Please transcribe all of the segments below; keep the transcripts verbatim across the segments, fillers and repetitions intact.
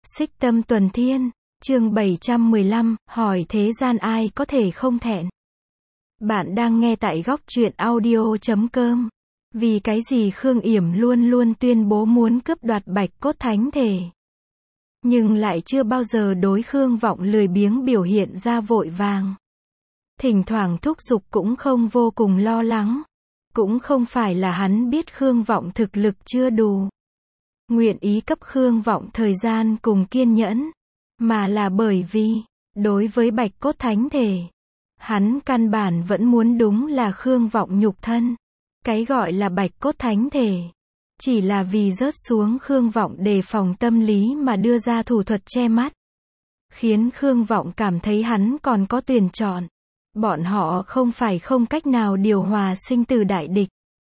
Xích Tâm Tuần Thiên, chương bảy trăm mười lăm, hỏi thế gian ai có thể không thẹn. Bạn đang nghe tại góc truyện audio chấm com. Vì cái gì Khương Yểm luôn luôn tuyên bố muốn cướp đoạt Bạch Cốt Thánh Thể, nhưng lại chưa bao giờ đối Khương Vọng lười biếng biểu hiện ra vội vàng. Thỉnh thoảng thúc giục cũng không vô cùng lo lắng. Cũng không phải là hắn biết Khương Vọng thực lực chưa đủ, nguyện ý cấp Khương Vọng thời gian cùng kiên nhẫn, mà là bởi vì, đối với Bạch Cốt Thánh Thể, hắn căn bản vẫn muốn đúng là Khương Vọng nhục thân. Cái gọi là Bạch Cốt Thánh Thể, chỉ là vì rớt xuống Khương Vọng đề phòng tâm lý mà đưa ra thủ thuật che mắt, khiến Khương Vọng cảm thấy hắn còn có tuyển chọn. Bọn họ không phải không cách nào điều hòa sinh tử đại địch.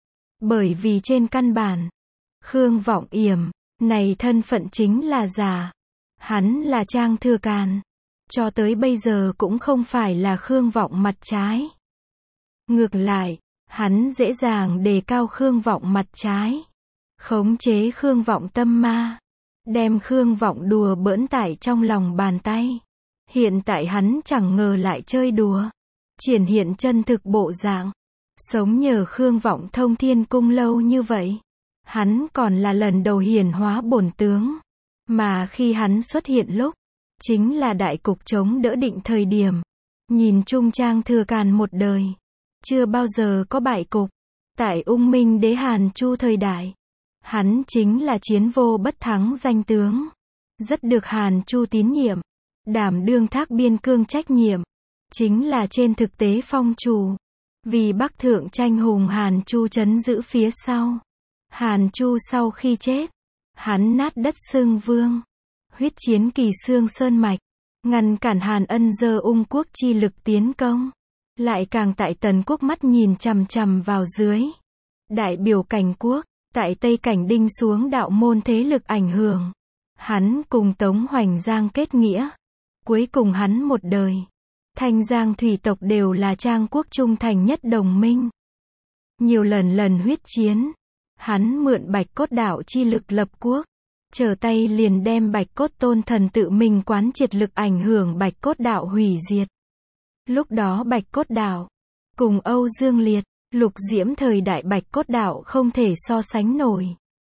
Bởi vì trên căn bản, Khương Vọng Yểm này thân phận chính là giả. Hắn là Trang Thừa Càn, cho tới bây giờ cũng không phải là Khương Vọng mặt trái. Ngược lại, hắn dễ dàng đề cao Khương Vọng mặt trái, khống chế Khương Vọng tâm ma, đem Khương Vọng đùa bỡn tại trong lòng bàn tay. Hiện tại hắn chẳng ngờ lại chơi đùa, triển hiện chân thực bộ dạng. Sống nhờ Khương Vọng thông thiên cung lâu như vậy, hắn còn là lần đầu hiển hóa bổn tướng. Mà khi hắn xuất hiện lúc, chính là đại cục chống đỡ định thời điểm. Nhìn chung Trang Thừa Càn một đời, chưa bao giờ có bại cục. Tại Ung Minh Đế Hàn Chu thời đại, hắn chính là chiến vô bất thắng danh tướng, rất được Hàn Chu tín nhiệm, đảm đương thác biên cương trách nhiệm, chính là trên thực tế phong chủ. Vì Bắc Thượng tranh hùng Hàn Chu trấn giữ phía sau. Hàn Chu sau khi chết, hắn nát đất xưng vương, huyết chiến Kỳ Xương Sơn Mạch, ngăn cản Hàn Ân dơ ung quốc chi lực tiến công. Lại càng tại Tần quốc mắt nhìn chằm chằm vào dưới. Đại biểu Cảnh quốc, tại Tây Cảnh đinh xuống đạo môn thế lực ảnh hưởng. Hắn cùng Tống Hoành Giang kết nghĩa. Cuối cùng hắn một đời, Thanh Giang thủy tộc đều là Trang quốc trung thành nhất đồng minh. Nhiều lần lần huyết chiến, hắn mượn Bạch Cốt đạo chi lực lập quốc, trở tay liền đem Bạch Cốt tôn thần tự mình quán triệt lực ảnh hưởng Bạch Cốt đạo hủy diệt. Lúc đó Bạch Cốt đạo cùng Âu Dương Liệt, Lục Diễm thời đại Bạch Cốt đạo không thể so sánh nổi.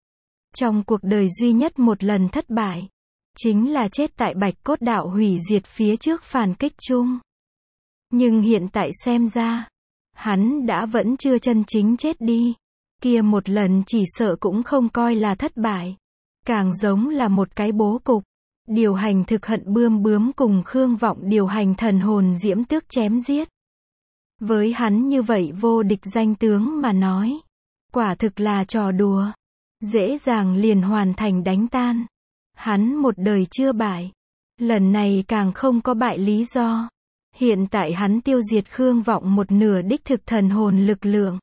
Trong cuộc đời duy nhất một lần thất bại, chính là chết tại Bạch Cốt đạo hủy diệt phía trước phản kích chung. Nhưng hiện tại xem ra, hắn đã vẫn chưa chân chính chết đi. Kia một lần chỉ sợ cũng không coi là thất bại, càng giống là một cái bố cục. Điều hành thực hận bươm bướm cùng Khương Vọng điều hành thần hồn diễm tước chém giết. Với hắn như vậy vô địch danh tướng mà nói, quả thực là trò đùa, dễ dàng liền hoàn thành đánh tan. Hắn một đời chưa bại, lần này càng không có bại lý do. Hiện tại hắn tiêu diệt Khương Vọng một nửa đích thực thần hồn lực lượng,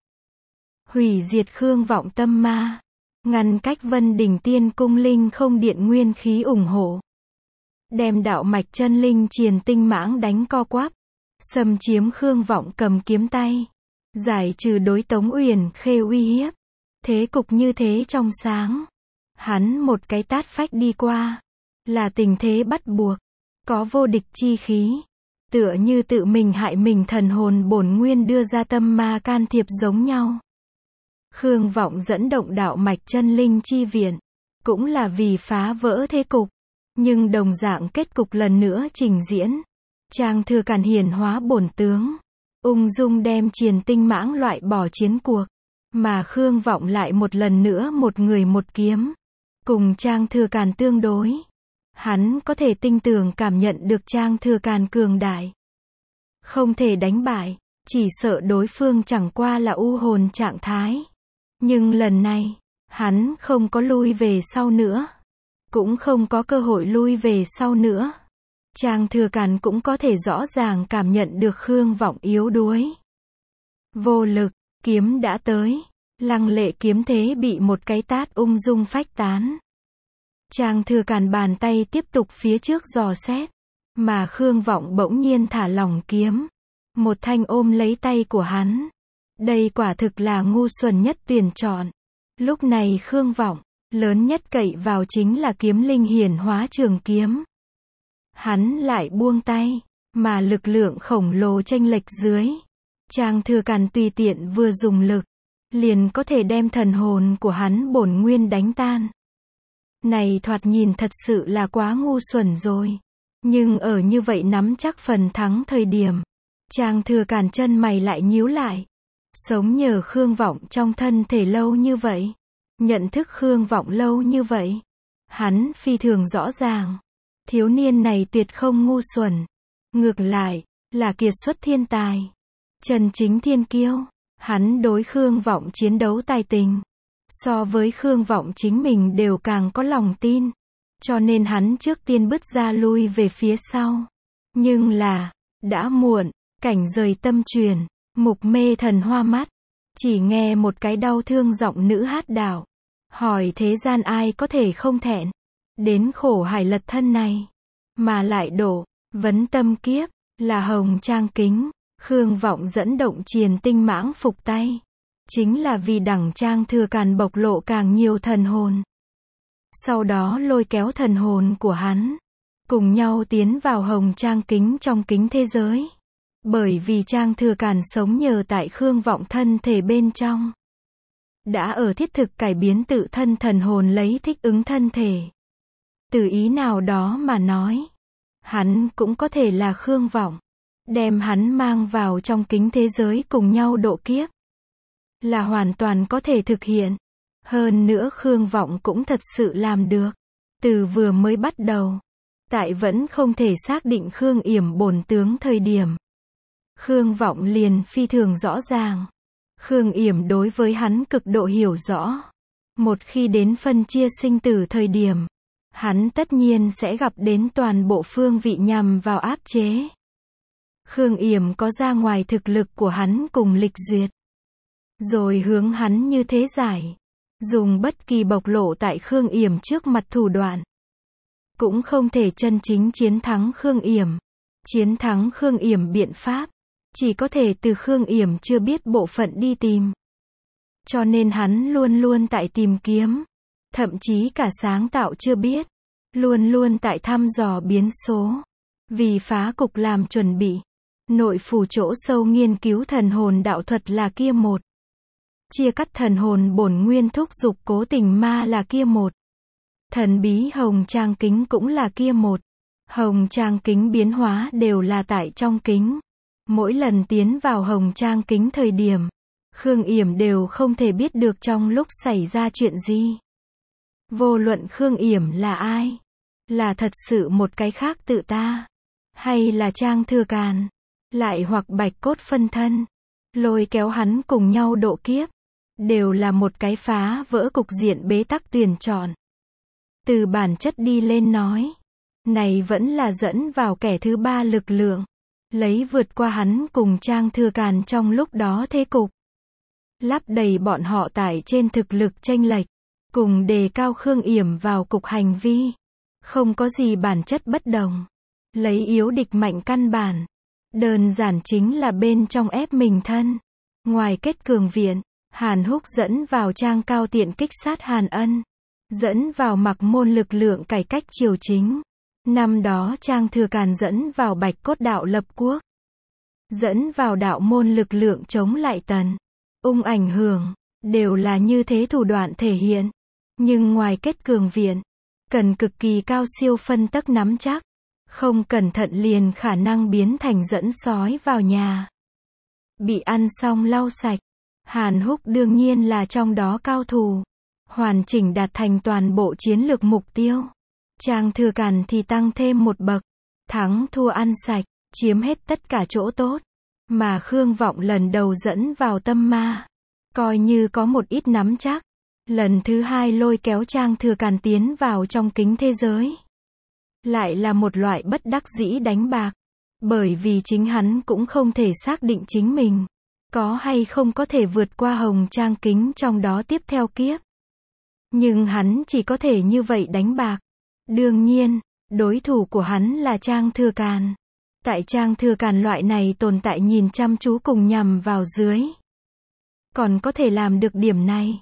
hủy diệt Khương Vọng tâm ma, ngăn cách Vân Đỉnh Tiên cung linh không điện nguyên khí ủng hộ, đem đạo mạch chân linh triền tinh mãng đánh co quắp, xâm chiếm Khương Vọng cầm kiếm tay, giải trừ đối Tống Uyển Khê uy hiếp. Thế cục như thế trong sáng, hắn một cái tát phách đi qua, là tình thế bắt buộc, có vô địch chi khí, tựa như tự mình hại mình thần hồn bổn nguyên đưa ra tâm ma can thiệp giống nhau. Khương Vọng dẫn động đạo mạch chân linh chi viện, cũng là vì phá vỡ thế cục, nhưng đồng dạng kết cục lần nữa trình diễn. Trang Thừa Càn hiển hóa bổn tướng, ung dung đem triền tinh mãng loại bỏ chiến cuộc, mà Khương Vọng lại một lần nữa một người một kiếm, cùng Trang Thừa Càn tương đối. Hắn có thể tinh tường cảm nhận được Trang Thừa Càn cường đại, không thể đánh bại, chỉ sợ đối phương chẳng qua là u hồn trạng thái. Nhưng lần này, hắn không có lui về sau nữa, cũng không có cơ hội lui về sau nữa. Trang Thừa Càn cũng có thể rõ ràng cảm nhận được Khương Vọng yếu đuối, vô lực, kiếm đã tới, lăng lệ kiếm thế bị một cái tát ung dung phách tán. Trang Thừa Càn bàn tay tiếp tục phía trước dò xét, mà Khương Vọng bỗng nhiên thả lỏng kiếm, một thanh ôm lấy tay của hắn. Đây quả thực là ngu xuẩn nhất tuyển chọn. Lúc này Khương Vọng lớn nhất cậy vào chính là kiếm linh hiển hóa trường kiếm. Hắn lại buông tay, mà lực lượng khổng lồ chênh lệch dưới. Trang Thừa Càn tùy tiện vừa dùng lực, liền có thể đem thần hồn của hắn bổn nguyên đánh tan. Này thoạt nhìn thật sự là quá ngu xuẩn rồi. Nhưng ở như vậy nắm chắc phần thắng thời điểm, Trang Thừa Càn chân mày lại nhíu lại. Sống nhờ Khương Vọng trong thân thể lâu như vậy, nhận thức Khương Vọng lâu như vậy, hắn phi thường rõ ràng, thiếu niên này tuyệt không ngu xuẩn, ngược lại, là kiệt xuất thiên tài, chân chính thiên kiêu. Hắn đối Khương Vọng chiến đấu tài tình, so với Khương Vọng chính mình đều càng có lòng tin, cho nên hắn trước tiên bứt ra lui về phía sau. Nhưng là, đã muộn, cảnh rời tâm truyền, mục mê thần hoa mắt, chỉ nghe một cái đau thương giọng nữ hát đạo, hỏi thế gian ai có thể không thẹn, đến khổ hải lật thân này, mà lại đổ, vấn tâm kiếp, là Hồng Trang Kính. Khương Vọng dẫn động Triền Tinh Mãng phục tay, chính là vì đẳng Trang Thừa Càn bộc lộ càng nhiều thần hồn. Sau đó lôi kéo thần hồn của hắn, cùng nhau tiến vào Hồng Trang Kính trong kính thế giới. Bởi vì Trang Thừa Càn sống nhờ tại Khương Vọng thân thể bên trong, đã ở thiết thực cải biến tự thân thần hồn lấy thích ứng thân thể. Từ ý nào đó mà nói, hắn cũng có thể là Khương Vọng, đem hắn mang vào trong kính thế giới cùng nhau độ kiếp, là hoàn toàn có thể thực hiện. Hơn nữa Khương Vọng cũng thật sự làm được. Từ vừa mới bắt đầu, tại vẫn không thể xác định Khương Yểm bổn tướng thời điểm, Khương Vọng liền phi thường rõ ràng. Khương Yểm đối với hắn cực độ hiểu rõ. Một khi đến phân chia sinh tử thời điểm, hắn tất nhiên sẽ gặp đến toàn bộ phương vị nhằm vào áp chế. Khương Yểm có ra ngoài thực lực của hắn cùng lịch duyệt, rồi hướng hắn như thế giải, dùng bất kỳ bộc lộ tại Khương Yểm trước mặt thủ đoạn, cũng không thể chân chính chiến thắng Khương Yểm. Chiến thắng Khương Yểm biện pháp, chỉ có thể từ Khương Yểm chưa biết bộ phận đi tìm. Cho nên hắn luôn luôn tại tìm kiếm, thậm chí cả sáng tạo chưa biết, luôn luôn tại thăm dò biến số, vì phá cục làm chuẩn bị. Nội phủ chỗ sâu nghiên cứu thần hồn đạo thuật là kia một. Chia cắt thần hồn bổn nguyên thúc dục cố tình ma là kia một. Thần bí Hồng Trang Kính cũng là kia một. Hồng Trang Kính biến hóa đều là tại trong kính. Mỗi lần tiến vào Hồng Trang Kính thời điểm, Khương Yểm đều không thể biết được trong lúc xảy ra chuyện gì. Vô luận Khương Yểm là ai, là thật sự một cái khác tự ta, hay là Trang Thừa Càn, lại hoặc bạch cốt phân thân, lôi kéo hắn cùng nhau độ kiếp, đều là một cái phá vỡ cục diện bế tắc tuyển chọn. Từ bản chất đi lên nói, này vẫn là dẫn vào kẻ thứ ba lực lượng, lấy vượt qua hắn cùng Trang Thừa Càn trong lúc đó thế cục, lắp đầy bọn họ tải trên thực lực chênh lệch, cùng đề cao Khương Yểm vào cục hành vi, không có gì bản chất bất đồng, lấy yếu địch mạnh căn bản, đơn giản chính là bên trong ép mình thân, ngoài kết cường viện. Hàn Húc dẫn vào Trang Cao Tiện kích sát Hàn Ân, dẫn vào Mặc Môn lực lượng cải cách triều chính. Năm đó Trang Thừa Càn dẫn vào Bạch Cốt đạo lập quốc, dẫn vào Đạo Môn lực lượng chống lại Tần, Ung ảnh hưởng, đều là như thế thủ đoạn thể hiện. Nhưng ngoài kết cường viện, cần cực kỳ cao siêu phân tắc nắm chắc, không cẩn thận liền khả năng biến thành dẫn sói vào nhà, bị ăn xong lau sạch. Hàn Húc đương nhiên là trong đó cao thủ, hoàn chỉnh đạt thành toàn bộ chiến lược mục tiêu. Trang Thừa Càn thì tăng thêm một bậc, thắng thua ăn sạch, chiếm hết tất cả chỗ tốt, mà Khương Vọng lần đầu dẫn vào tâm ma, coi như có một ít nắm chắc, lần thứ hai lôi kéo Trang Thừa Càn tiến vào trong kính thế giới, lại là một loại bất đắc dĩ đánh bạc, bởi vì chính hắn cũng không thể xác định chính mình có hay không có thể vượt qua Hồng Trang Kính trong đó tiếp theo kiếp. Nhưng hắn chỉ có thể như vậy đánh bạc. Đương nhiên, đối thủ của hắn là Trang Thừa Càn. Tại Trang Thừa Càn loại này tồn tại nhìn chăm chú cùng nhằm vào dưới, còn có thể làm được điểm này,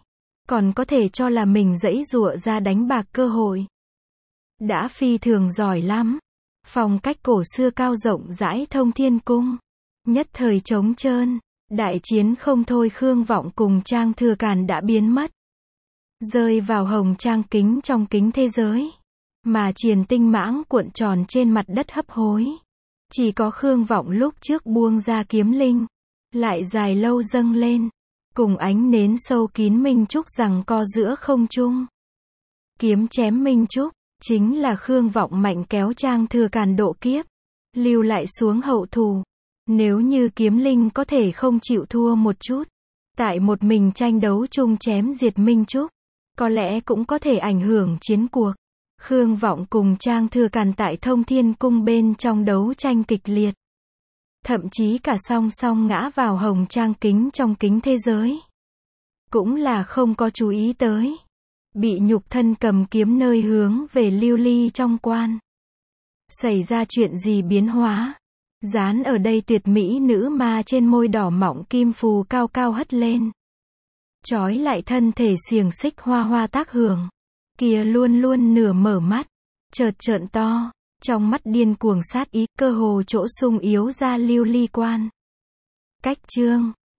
còn có thể cho là mình giãy giụa ra đánh bạc cơ hội. Đã phi thường giỏi lắm. Phong cách cổ xưa cao rộng rãi thông thiên cung. Nhất thời trống trơn. Đại chiến không thôi, Khương Vọng cùng Trang Thừa Càn đã biến mất. Rơi vào hồng trang kính trong kính thế giới. Mà triền tinh mãng cuộn tròn trên mặt đất hấp hối. Chỉ có Khương Vọng lúc trước buông ra kiếm linh. Lại dài lâu dâng lên. Cùng ánh nến sâu kín minh trúc giằng co giữa không trung. Kiếm chém minh trúc. Chính là Khương Vọng mạnh kéo Trang Thừa Càn độ kiếp. Lưu lại xuống hậu thù. Nếu như kiếm linh có thể không chịu thua một chút. Tại một mình tranh đấu chung chém diệt minh trúc. Có lẽ cũng có thể ảnh hưởng chiến cuộc. Khương Vọng cùng Trang Thừa Càn tại Thông Thiên Cung bên trong đấu tranh kịch liệt. Thậm chí cả song song ngã vào hồng trang kính trong kính thế giới. Cũng là không có chú ý tới. Bị nhục thân cầm kiếm nơi hướng về lưu ly trong quan. Xảy ra chuyện gì biến hóa? Dán ở đây tuyệt mỹ nữ ma trên môi đỏ mọng kim phù cao cao hất lên. Trói lại thân thể xiềng xích hoa hoa tác hưởng. Kia luôn luôn nửa mở mắt. Chợt trợn to. Trong mắt điên cuồng sát ý, cơ hồ chỗ sung yếu ra lưu ly quan. Cách chương.